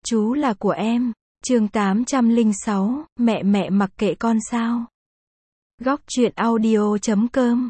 Chú là của em. Chương 806, mẹ mặc kệ con sao? Góc truyện audio.com.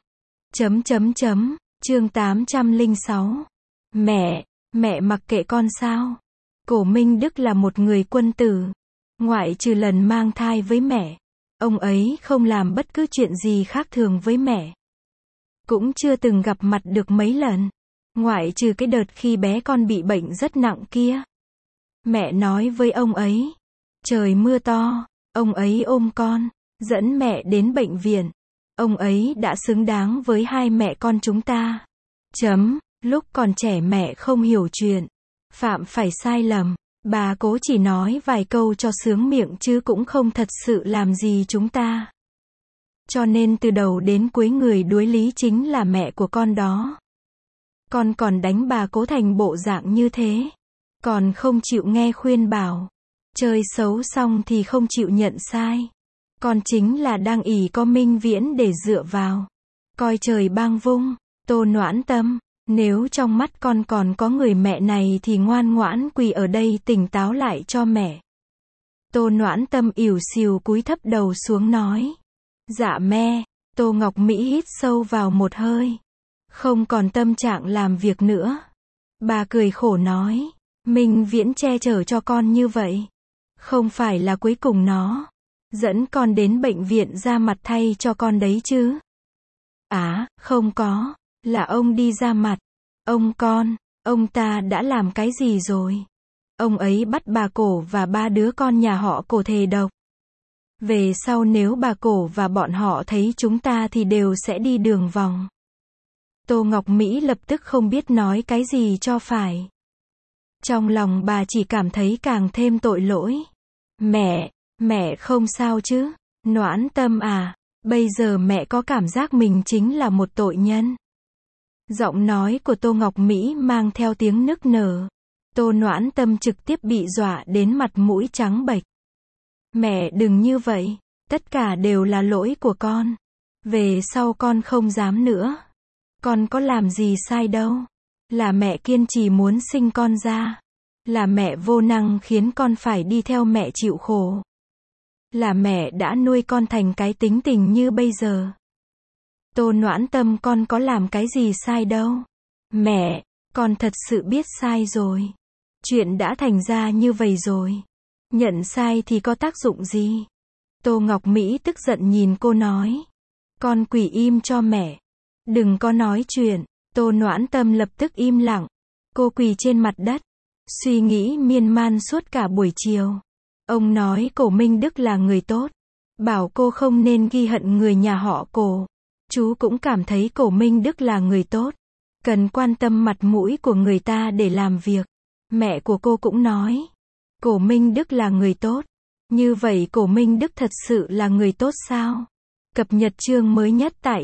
Chương 806. Mẹ mặc kệ con sao? Cổ Minh Đức là một người quân tử. Ngoại trừ lần mang thai với mẹ, ông ấy không làm bất cứ chuyện gì khác thường với mẹ. Cũng chưa từng gặp mặt được mấy lần. Ngoại trừ cái đợt khi bé con bị bệnh rất nặng kia. Mẹ nói với ông ấy. Trời mưa to, ông ấy ôm con, dẫn mẹ đến bệnh viện. Ông ấy đã xứng đáng với hai mẹ con chúng ta. Lúc còn trẻ mẹ không hiểu chuyện, phạm phải sai lầm. Bà cố chỉ nói vài câu cho sướng miệng chứ cũng không thật sự làm gì chúng ta. Cho nên từ đầu đến cuối người đuối lý chính là mẹ của con đó. Con còn đánh bà cố thành bộ dạng như thế. Còn không chịu nghe khuyên bảo. Chơi xấu xong thì không chịu nhận sai. Con chính là đang ỷ có Minh Viễn để dựa vào. Coi trời bang vung. Tô Noãn Tâm, nếu trong mắt con còn có người mẹ này thì ngoan ngoãn quỳ ở đây tỉnh táo lại cho mẹ. Tô Noãn Tâm ỉu xìu cúi thấp đầu xuống nói. Dạ mẹ. Tô Ngọc Mỹ hít sâu vào một hơi. Không còn tâm trạng làm việc nữa. Bà cười khổ nói. Minh Viễn che chở cho con như vậy. Không phải là cuối cùng nó dẫn con đến bệnh viện ra mặt thay cho con đấy chứ? Không có. Là ông đi ra mặt. Ông ta đã làm cái gì rồi? Ông ấy bắt bà Cổ và ba đứa con nhà họ Cổ thề độc. Về sau nếu bà Cổ và bọn họ thấy chúng ta thì đều sẽ đi đường vòng. Tô Ngọc Mỹ lập tức không biết nói cái gì cho phải. Trong lòng bà chỉ cảm thấy càng thêm tội lỗi. Mẹ không sao chứ? Noãn Tâm à, bây giờ mẹ có cảm giác mình chính là một tội nhân. Giọng nói của Tô Ngọc Mỹ mang theo tiếng nức nở. Tô Noãn Tâm trực tiếp bị dọa đến mặt mũi trắng bệch. Mẹ đừng như vậy, tất cả đều là lỗi của con. Về sau con không dám nữa. Con có làm gì sai đâu. Là mẹ kiên trì muốn sinh con ra. Là mẹ vô năng khiến con phải đi theo mẹ chịu khổ. Là mẹ đã nuôi con thành cái tính tình như bây giờ. Tô Noãn Tâm con có làm cái gì sai đâu. Mẹ, con thật sự biết sai rồi. Chuyện đã thành ra như vậy rồi. Nhận sai thì có tác dụng gì? Tô Ngọc Mỹ tức giận nhìn cô nói. Con quỳ im cho mẹ. Đừng có nói chuyện. Tô Noãn Tâm lập tức im lặng. Cô quỳ trên mặt đất. Suy nghĩ miên man suốt cả buổi chiều. Ông nói Cổ Minh Đức là người tốt. Bảo cô không nên ghi hận người nhà họ Cổ. Chú cũng cảm thấy Cổ Minh Đức là người tốt. Cần quan tâm mặt mũi của người ta để làm việc. Mẹ của cô cũng nói. Cổ Minh Đức là người tốt. Như vậy Cổ Minh Đức thật sự là người tốt sao? Cập nhật chương mới nhất tại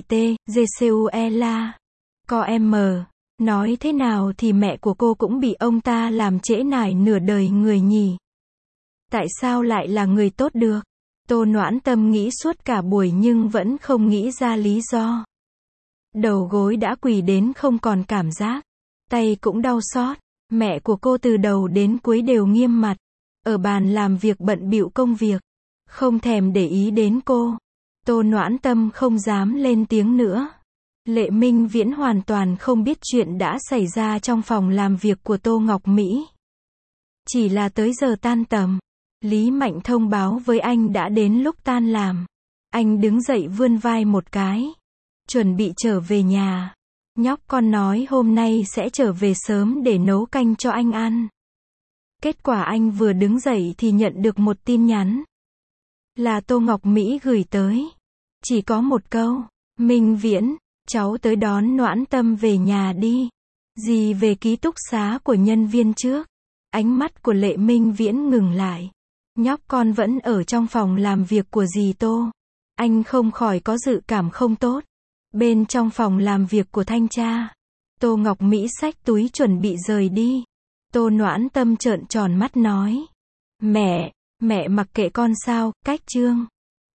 TGCUELA. Com. Nói thế nào thì mẹ của cô cũng bị ông ta làm trễ nải nửa đời người nhỉ. Tại sao lại là người tốt được? Tô Noãn Tâm nghĩ suốt cả buổi nhưng vẫn không nghĩ ra lý do. Đầu gối đã quỳ đến không còn cảm giác. Tay cũng đau xót. Mẹ của cô từ đầu đến cuối đều nghiêm mặt. Ở bàn làm việc bận bịu công việc. Không thèm để ý đến cô. Tô Noãn Tâm không dám lên tiếng nữa. Lệ Minh Viễn hoàn toàn không biết chuyện đã xảy ra trong phòng làm việc của Tô Ngọc Mỹ. Chỉ là tới giờ tan tầm. Lý Mạnh thông báo với anh đã đến lúc tan làm. Anh đứng dậy vươn vai một cái. Chuẩn bị trở về nhà. Nhóc con nói hôm nay sẽ trở về sớm để nấu canh cho anh ăn. Kết quả anh vừa đứng dậy thì nhận được một tin nhắn. Là Tô Ngọc Mỹ gửi tới. Chỉ có một câu. Minh Viễn, cháu tới đón Noãn Tâm về nhà đi. Dì về ký túc xá của nhân viên trước. Ánh mắt của Lệ Minh Viễn ngừng lại. Nhóc con vẫn ở trong phòng làm việc của dì Tô. Anh không khỏi có dự cảm không tốt. Bên trong phòng làm việc của thanh tra. Tô Ngọc Mỹ xách túi chuẩn bị rời đi. Tô Noãn Tâm trợn tròn mắt nói. Mẹ mặc kệ con sao? Cách chương.